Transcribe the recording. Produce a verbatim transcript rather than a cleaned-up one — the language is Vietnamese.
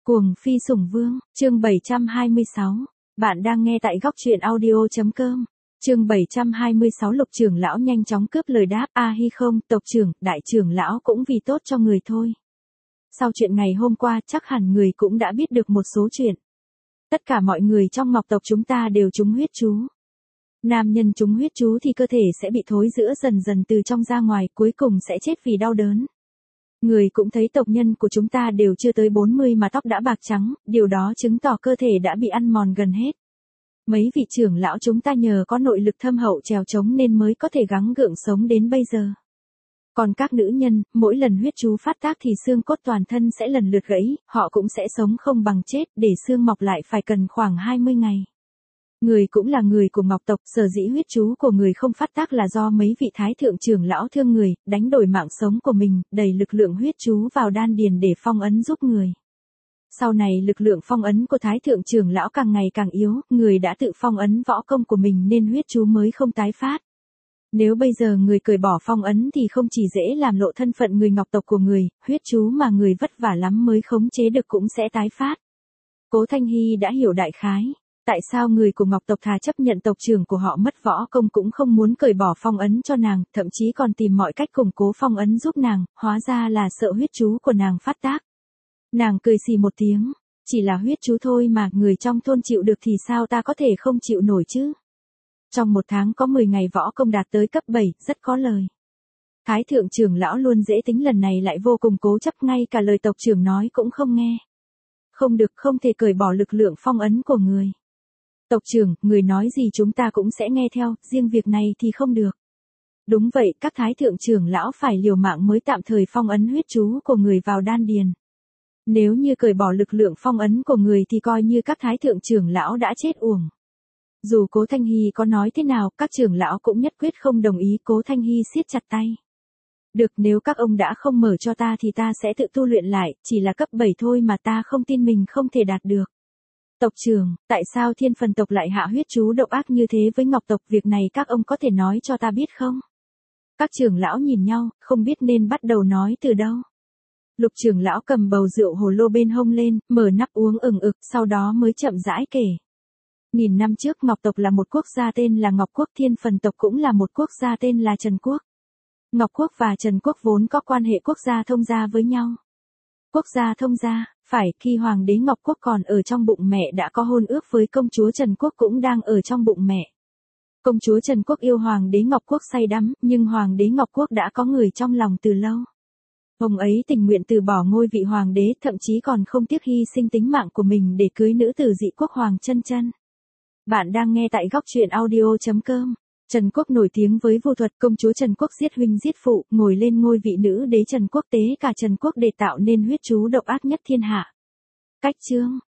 Cuồng phi sủng vương, chương bảy trăm hai mươi sáu. Bạn đang nghe tại góc truyện audio.com. Chương bảy trăm hai mươi sáu. Lục trưởng lão nhanh chóng cướp lời đáp. A hi không, tộc trưởng, đại trưởng lão cũng vì tốt cho người thôi. Sau chuyện ngày hôm qua chắc hẳn người cũng đã biết được một số chuyện. Tất cả mọi người trong Ngọc tộc chúng ta đều trúng huyết chú. Nam nhân trúng huyết chú thì cơ thể sẽ bị thối rữa dần dần từ trong ra ngoài, cuối cùng sẽ chết vì đau đớn. Người cũng thấy tộc nhân của chúng ta đều chưa tới bốn mươi mà tóc đã bạc trắng, điều đó chứng tỏ cơ thể đã bị ăn mòn gần hết. Mấy vị trưởng lão chúng ta nhờ có nội lực thâm hậu trèo trống nên mới có thể gắng gượng sống đến bây giờ. Còn các nữ nhân, mỗi lần huyết chú phát tác thì xương cốt toàn thân sẽ lần lượt gãy, họ cũng sẽ sống không bằng chết, để xương mọc lại phải cần khoảng hai mươi ngày. Người cũng là người của Ngọc tộc, sở dĩ huyết chú của người không phát tác là do mấy vị thái thượng trưởng lão thương người, đánh đổi mạng sống của mình, đẩy lực lượng huyết chú vào đan điền để phong ấn giúp người. Sau này lực lượng phong ấn của thái thượng trưởng lão càng ngày càng yếu, người đã tự phong ấn võ công của mình nên huyết chú mới không tái phát. Nếu bây giờ người cởi bỏ phong ấn thì không chỉ dễ làm lộ thân phận người Ngọc tộc của người, huyết chú mà người vất vả lắm mới khống chế được cũng sẽ tái phát. Cố Thanh Hy đã hiểu đại khái. Tại sao người của Ngọc tộc thà chấp nhận tộc trưởng của họ mất võ công cũng không muốn cởi bỏ phong ấn cho nàng, thậm chí còn tìm mọi cách củng cố phong ấn giúp nàng, hóa ra là sợ huyết chú của nàng phát tác. Nàng cười xì một tiếng, chỉ là huyết chú thôi mà, người trong thôn chịu được thì sao ta có thể không chịu nổi chứ. Trong một tháng có mười ngày võ công đạt tới cấp bảy, rất có lời. Thái thượng trưởng lão luôn dễ tính lần này lại vô cùng cố chấp, ngay cả lời tộc trưởng nói cũng không nghe. Không được, không thể cởi bỏ lực lượng phong ấn của người. Tộc trưởng, người nói gì chúng ta cũng sẽ nghe theo, riêng việc này thì không được. Đúng vậy, các thái thượng trưởng lão phải liều mạng mới tạm thời phong ấn huyết chú của người vào đan điền. Nếu như cởi bỏ lực lượng phong ấn của người thì coi như các thái thượng trưởng lão đã chết uổng. Dù Cố Thanh Hy có nói thế nào, các trưởng lão cũng nhất quyết không đồng ý. Cố Thanh Hy siết chặt tay. Được, nếu các ông đã không mở cho ta thì ta sẽ tự tu luyện lại, chỉ là cấp bảy thôi mà ta không tin mình không thể đạt được. Tộc trưởng, tại sao thiên phần tộc lại hạ huyết chú độc ác như thế với Ngọc tộc, việc này các ông có thể nói cho ta biết không? Các trưởng lão nhìn nhau, không biết nên bắt đầu nói từ đâu. Lục trưởng lão cầm bầu rượu hồ lô bên hông lên, mở nắp uống ừng ực, sau đó mới chậm rãi kể. Nghìn năm trước Ngọc tộc là một quốc gia tên là Ngọc Quốc, thiên phần tộc cũng là một quốc gia tên là Trần Quốc. Ngọc Quốc và Trần Quốc vốn có quan hệ quốc gia thông gia với nhau. Quốc gia thông gia, phải, khi hoàng đế Ngọc Quốc còn ở trong bụng mẹ đã có hôn ước với công chúa Trần Quốc cũng đang ở trong bụng mẹ. Công chúa Trần Quốc yêu hoàng đế Ngọc Quốc say đắm, nhưng hoàng đế Ngọc Quốc đã có người trong lòng từ lâu. Ông ấy tình nguyện từ bỏ ngôi vị hoàng đế, thậm chí còn không tiếc hy sinh tính mạng của mình để cưới nữ tử dị quốc Hoàng Chân Chân. Bạn đang nghe tại góc truyện audio.com. Trần Quốc nổi tiếng với vô thuật, công chúa Trần Quốc giết huynh giết phụ, ngồi lên ngôi vị nữ đế Trần Quốc tế cả Trần Quốc để tạo nên huyết chú độc ác nhất thiên hạ. Cách chương,